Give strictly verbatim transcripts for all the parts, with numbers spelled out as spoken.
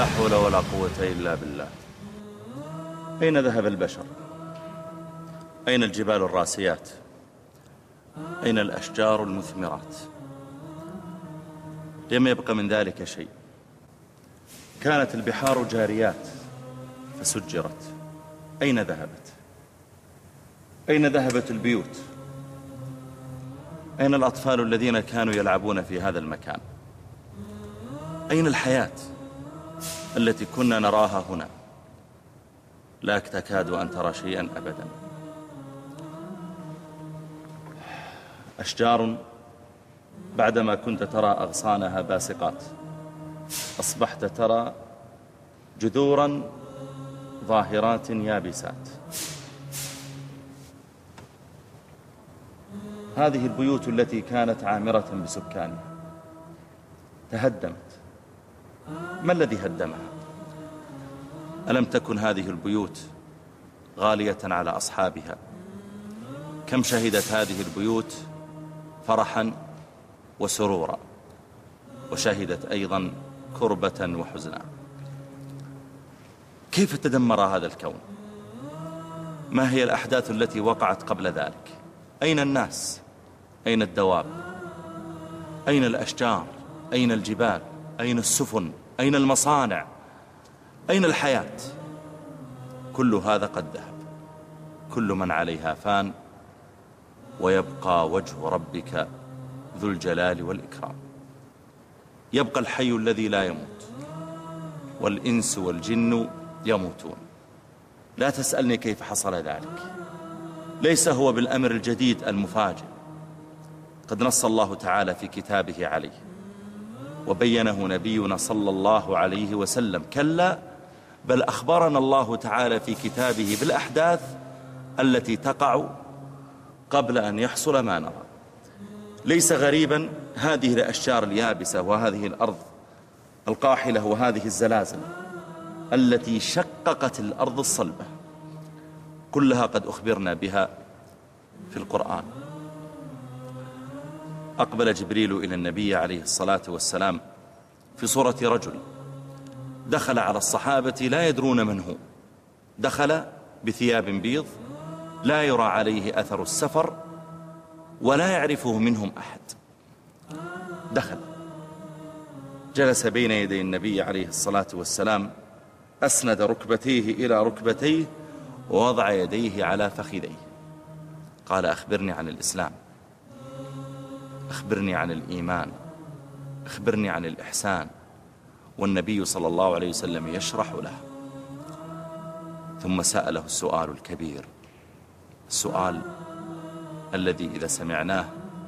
لا حول ولا قوة إلا بالله. أين ذهب البشر؟ أين الجبال الراسيات؟ أين الأشجار المثمرات؟ لم يبق من ذلك شيء. كانت البحار جاريات فسجرت، أين ذهبت؟ أين ذهبت البيوت؟ أين الأطفال الذين كانوا يلعبون في هذا المكان؟ أين الحياة التي كنا نراها هنا؟ لا تكاد أن ترى شيئا أبدا. أشجار بعدما كنت ترى أغصانها باسقات، أصبحت ترى جذورا ظاهرات يابسات. هذه البيوت التي كانت عامرة بسكانها تهدمت. ما الذي هدمها؟ ألم تكن هذه البيوت غالية على أصحابها؟ كم شهدت هذه البيوت فرحا وسرورا، وشهدت أيضا كربة وحزنا. كيف تدمر هذا الكون؟ ما هي الأحداث التي وقعت قبل ذلك؟ أين الناس؟ أين الدواب؟ أين الأشجار؟ أين الجبال؟ أين السفن؟ أين المصانع؟ أين الحياة؟ كل هذا قد ذهب. كل من عليها فان، ويبقى وجه ربك ذو الجلال والإكرام. يبقى الحي الذي لا يموت، والإنس والجن يموتون. لا تسألني كيف حصل ذلك، ليس هو بالأمر الجديد المفاجئ. قد نص الله تعالى في كتابه عليه، وبينه نبينا صلى الله عليه وسلم. كلا بل أخبرنا الله تعالى في كتابه بالأحداث التي تقع قبل أن يحصل ما نرى. ليس غريبا هذه الأشجار اليابسة، وهذه الأرض القاحلة، وهذه الزلازل التي شققت الأرض الصلبة، كلها قد أخبرنا بها في القرآن. أقبل جبريل إلى النبي عليه الصلاة والسلام في صورة رجل، دخل على الصحابة لا يدرون من هو. دخل بثياب بيض لا يرى عليه أثر السفر، ولا يعرفه منهم أحد. دخل جلس بين يدي النبي عليه الصلاة والسلام، أسند ركبتيه إلى ركبتيه، ووضع يديه على فخذيه. قال: أخبرني عن الإسلام، أخبرني عن الإيمان، أخبرني عن الإحسان. والنبي صلى الله عليه وسلم يشرح له. ثم سأله السؤال الكبير، السؤال الذي إذا سمعناه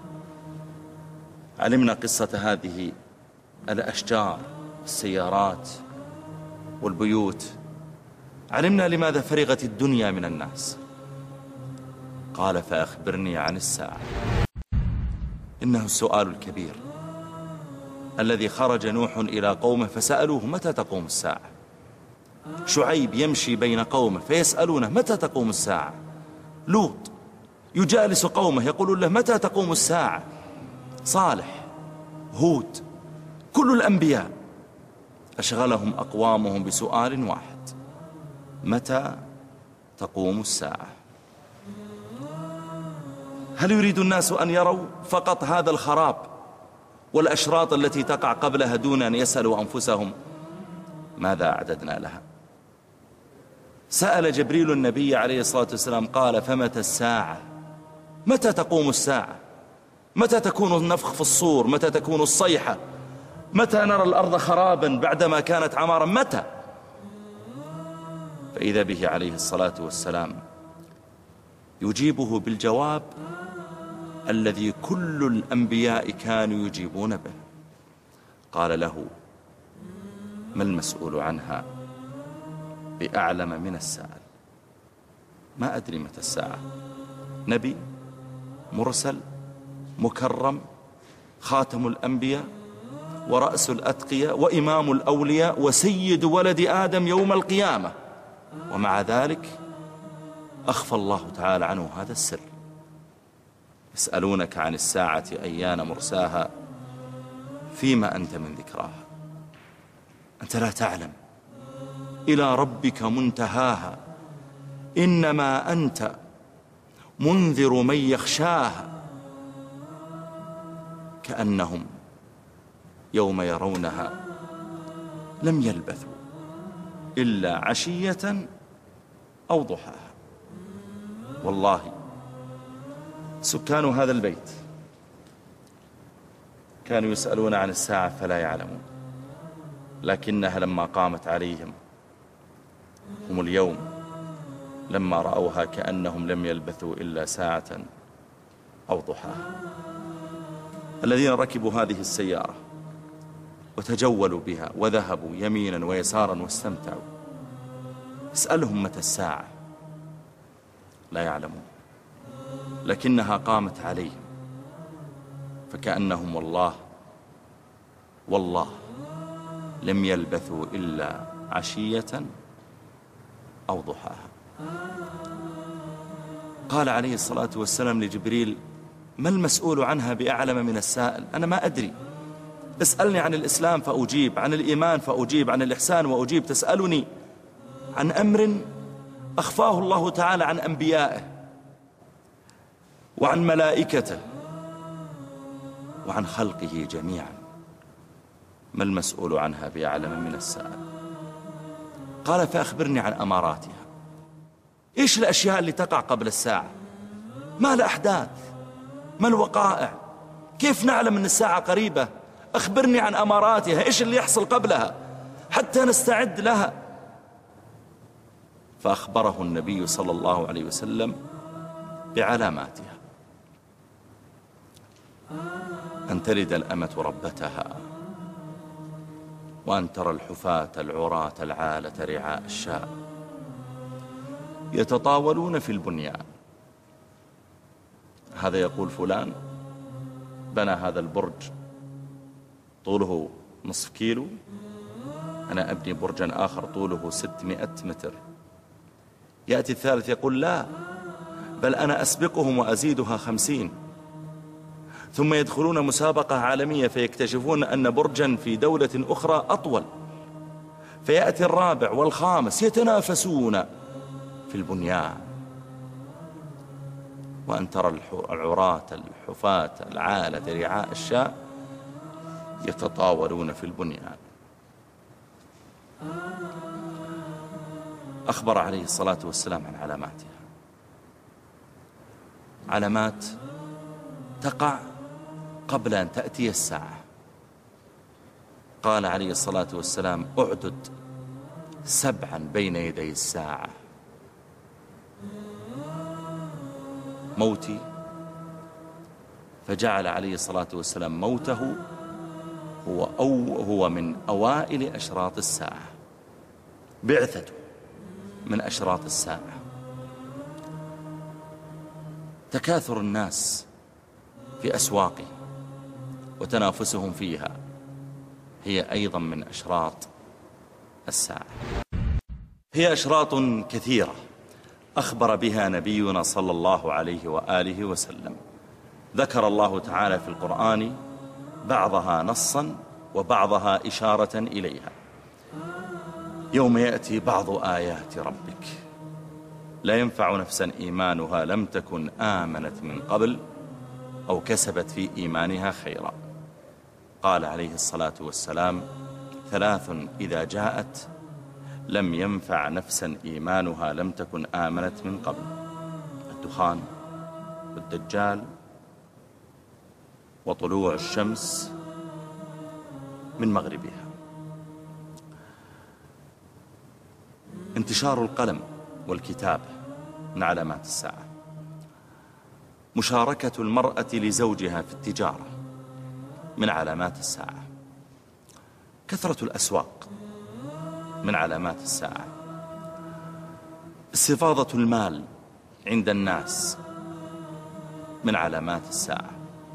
علمنا قصة هذه الأشجار والسيارات والبيوت، علمنا لماذا فرغت الدنيا من الناس. قال: فأخبرني عن الساعة. إنه السؤال الكبير الذي خرج نوح إلى قومه فسألوه: متى تقوم الساعة؟ شعيب يمشي بين قومه فيسألونه: متى تقوم الساعة؟ لوط يجالس قومه يقولون له: متى تقوم الساعة؟ صالح، هود، كل الأنبياء أشغلهم أقوامهم بسؤال واحد: متى تقوم الساعة؟ هل يريد الناس أن يروا فقط هذا الخراب والأشراط التي تقع قبلها دون أن يسألوا أنفسهم ماذا أعددنا لها؟ سأل جبريل النبي عليه الصلاة والسلام قال: فمتى الساعة؟ متى تقوم الساعة؟ متى تكون النفخ في الصور؟ متى تكون الصيحة؟ متى نرى الأرض خرابا بعدما كانت عمارا؟ متى؟ فإذا به عليه الصلاة والسلام يجيبه بالجواب الذي كل الأنبياء كانوا يجيبون به. قال له: ما المسؤول عنها بأعلم من السائل؟ ما أدري متى الساعة. نبي مرسل مكرم، خاتم الأنبياء ورأس الأتقياء وإمام الأولياء وسيد ولد آدم يوم القيامة، ومع ذلك أخفى الله تعالى عنه هذا السر. يسألونك عن الساعة أيان مرساها، فيما أنت من ذكراها. أنت لا تعلم إلى ربك منتهاها إنما أنت منذر من يخشاها كأنهم يوم يرونها لم يلبثوا إلا عشية أو ضحاها. والله سكان هذا البيت كانوا يسألون عن الساعة فلا يعلمون، لكنها لما قامت عليهم هم اليوم لما رأوها كأنهم لم يلبثوا إلا ساعة أو ضحاها. الذين ركبوا هذه السيارة وتجولوا بها وذهبوا يمينا ويسارا واستمتعوا، اسألهم متى الساعة لا يعلمون، لكنها قامت عليهم فكأنهم والله والله لم يلبثوا إلا عشية أو ضحاها. قال عليه الصلاة والسلام لجبريل: ما المسؤول عنها بأعلم من السائل؟ أنا ما أدري، اسألني عن الإسلام فأجيب، عن الإيمان فأجيب، عن الإحسان وأجيب، تسألني عن أمر أخفاه الله تعالى عن أنبيائه وعن ملائكته وعن خلقه جميعا، ما المسؤول عنها بأعلم من السائل؟ قال: فأخبرني عن أماراتها. إيش الأشياء اللي تقع قبل الساعة؟ ما الأحداث؟ ما الوقائع؟ كيف نعلم أن الساعة قريبة؟ أخبرني عن أماراتها، إيش اللي يحصل قبلها حتى نستعد لها. فأخبره النبي صلى الله عليه وسلم بعلاماتها: أن تلد الأمة ربتها، وأن ترى الحفاة العراة العالة رعاء الشاء يتطاولون في البنيان. هذا يقول فلان بنى هذا البرج طوله نصف كيلو، أنا أبني برجا آخر طوله ستمائة متر. يأتي الثالث يقول: لا، بل أنا أسبقهم وأزيدها خمسين. ثم يدخلون مسابقة عالمية فيكتشفون أن برجا في دولة أخرى أطول، فيأتي الرابع والخامس يتنافسون في البنيان. وأن ترى العراة الحفاة العالة رعاء الشاء يتطاولون في البنيان. أخبر عليه الصلاة والسلام عن علاماتها، علامات تقع قبل أن تأتي الساعة. قال عليه الصلاة والسلام: أعدد سبعا بين يدي الساعة: موتي، فجعل عليه الصلاة والسلام موته هو, أو هو من أوائل أشراط الساعة، بعثته من أشراط الساعة. تكاثر الناس في أسواقهم وتنافسهم فيها هي أيضا من أشراط الساعة. هي أشراط كثيرة أخبر بها نبينا صلى الله عليه وآله وسلم. ذكر الله تعالى في القرآن بعضها نصا وبعضها إشارة إليها. يوم يأتي بعض آيات ربك لا ينفع نفسا إيمانها لم تكن آمنت من قبل أو كسبت في إيمانها خيرا. قال عليه الصلاة والسلام: ثلاث إذا جاءت لم ينفع نفسا إيمانها لم تكن آمنت من قبل: الدخان، والدجال، وطلوع الشمس من مغربها. انتشار القلم والكتابة من علامات الساعة. مشاركة المرأة لزوجها في التجارة من علامات الساعة. كثرة الأسواق من علامات الساعة. استفاضة المال عند الناس من علامات الساعة.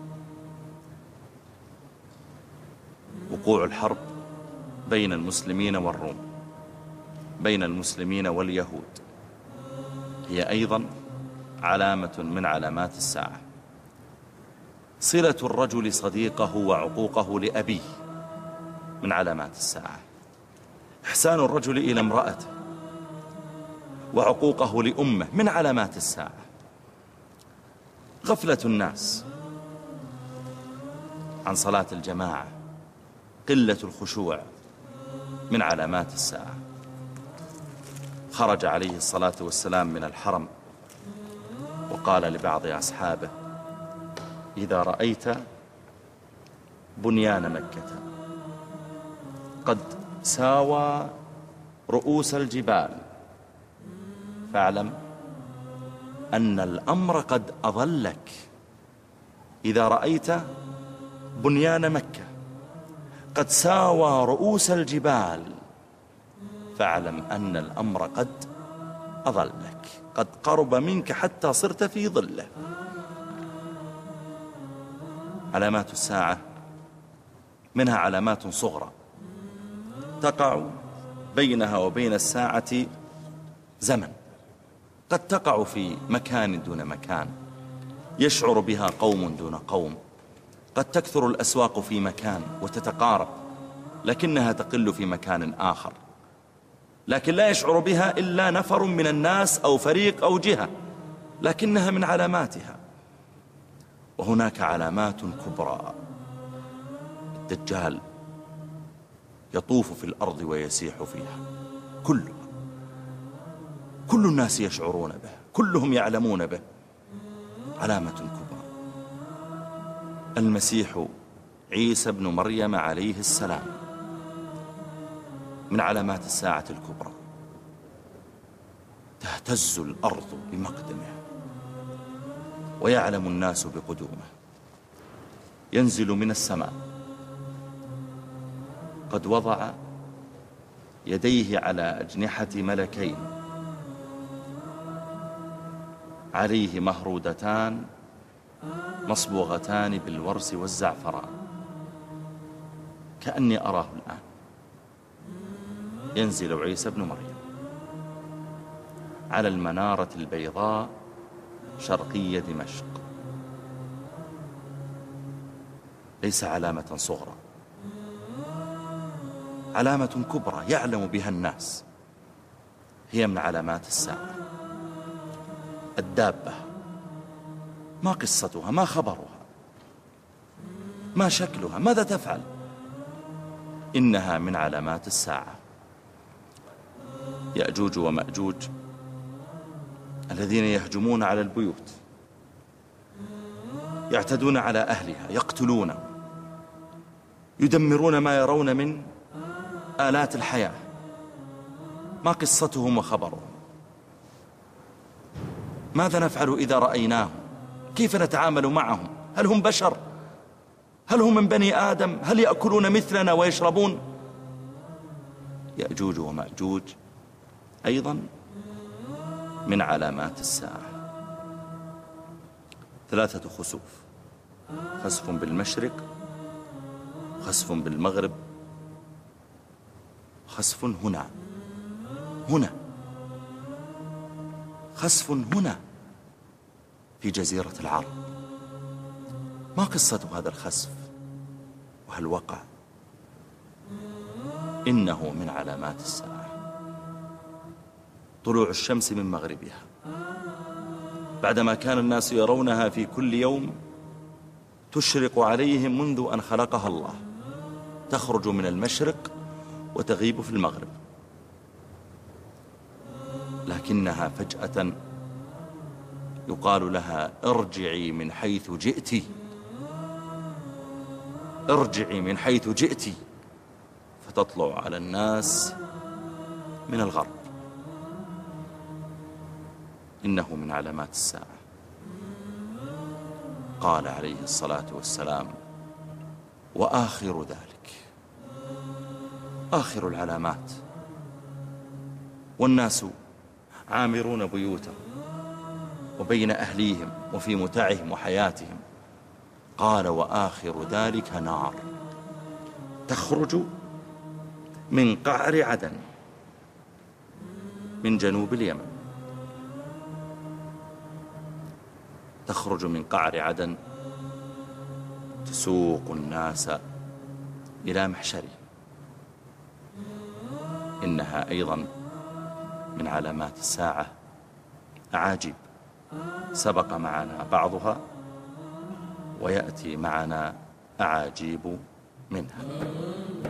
وقوع الحرب بين المسلمين والروم، بين المسلمين واليهود، هي أيضا علامة من علامات الساعة. صلة الرجل صديقه وعقوقه لأبيه من علامات الساعة. إحسان الرجل إلى امرأته وعقوقه لأمه من علامات الساعة. غفلة الناس عن صلاة الجماعة، قلة الخشوع من علامات الساعة. خرج عليه الصلاة والسلام من الحرم وقال لبعض أصحابه: إذا رأيت بنيان مكة قد ساوى رؤوس الجبال فاعلم أن الأمر قد أضلك. إذا رأيت بنيان مكة قد ساوى رؤوس الجبال فاعلم أن الأمر قد أضلك، قد قرب منك حتى صرت في ظله. علامات الساعة منها علامات صغرى تقع بينها وبين الساعة زمن، قد تقع في مكان دون مكان يشعر بها قوم دون قوم، قد تكثر الأسواق في مكان وتتقارب لكنها تقل في مكان آخر، لكن لا يشعر بها إلا نفر من الناس أو فريق أو جهة، لكنها من علاماتها. وهناك علامات كبرى. الدجال يطوف في الأرض ويسيح فيها، كله كل الناس يشعرون به، كلهم يعلمون به، علامة كبرى. المسيح عيسى بن مريم عليه السلام من علامات الساعة الكبرى. تهتز الأرض بمقدمه ويعلم الناس بقدومه. ينزل من السماء قد وضع يديه على أجنحة ملكين عليه مهرودتان مصبوغتان بالورس والزعفران، كأني أراه الآن. ينزل عيسى بن مريم على المنارة البيضاء شرقية دمشق. ليس علامة صغرى، علامة كبرى يعلم بها الناس، هي من علامات الساعة. الدابة، ما قصتها؟ ما خبرها؟ ما شكلها؟ ماذا تفعل؟ إنها من علامات الساعة. يأجوج ومأجوج الذين يهجمون على البيوت، يعتدون على أهلها، يقتلون، يدمرون ما يرون من آلات الحياة. ما قصتهم وخبرهم؟ ماذا نفعل إذا رأيناهم؟ كيف نتعامل معهم؟ هل هم بشر؟ هل هم من بني آدم؟ هل يأكلون مثلنا ويشربون؟ يأجوج ومأجوج أيضا من علامات الساعة. ثلاثة خسوف: خسف بالمشرق، خسف بالمغرب، خسف هنا هنا خسف هنا في جزيرة العرب. ما قصة هذا الخسف وهل وقع؟ إنه من علامات الساعة. طلوع الشمس من مغربها بعدما كان الناس يرونها في كل يوم تشرق عليهم منذ أن خلقها الله، تخرج من المشرق وتغيب في المغرب، لكنها فجأة يقال لها: ارجعي من حيث جئتِ، ارجعي من حيث جئتِ، فتطلع على الناس من الغرب. إنه من علامات الساعة. قال عليه الصلاة والسلام: وآخر ذلك، آخر العلامات، والناس عامرون بيوتهم وبين أهليهم وفي متاعهم وحياتهم. قال: وآخر ذلك نار تخرج من قعر عدن من جنوب اليمن، تخرج من قعر عدن تسوق الناس إلى محشرهم. إنها أيضا من علامات الساعة أعاجيب سبق معنا بعضها ويأتي معنا أعاجيب منها.